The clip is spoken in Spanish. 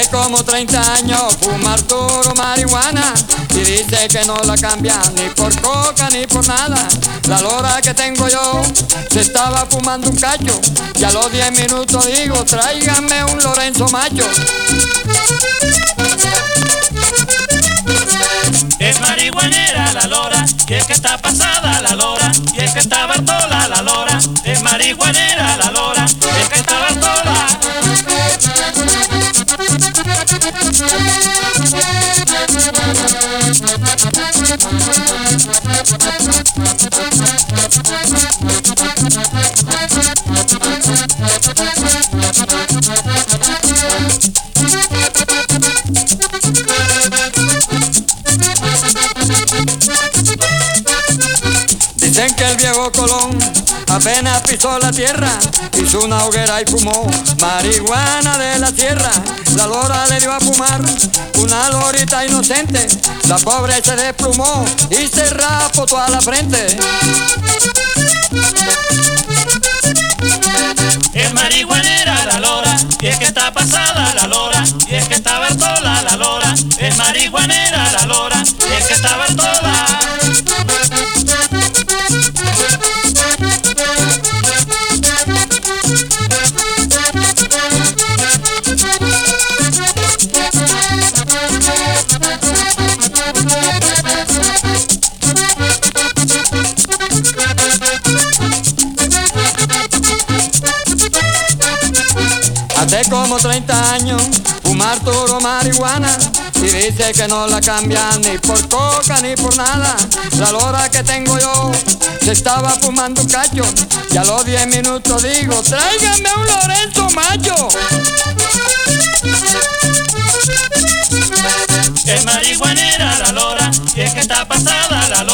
Hace como 30 años fuma Arturo marihuana y dice que no la cambia ni por coca ni por nada. La lora que tengo yo se estaba fumando un cacho y a los 10 minutos digo, tráiganme un Lorenzo macho. Es marihuanera la lora, y es que está pasada la lora, y es que está Bartola la lora. Es marihuanera la lora, y es que está Bartola. Dicen que el viejo Colón apenas pisó la tierra, hizo una hoguera y fumó marihuana de la tierra. La lora le dio a fumar una lorita inocente, la pobre se desplumó y se rapó toda la frente. Es marihuanera la lora, y es que está pasada la lora, y es que está Bartola la lora. Es marihuanera la lora, y es que está Bartola. Hace como 30 años fuma Arturo marihuana y dice que no la cambian ni por coca ni por nada. La lora que tengo yo se estaba fumando un cacho y a los 10 minutos digo, tráiganme un Lorenzo macho. Es marihuanera la lora, y es que está pasada la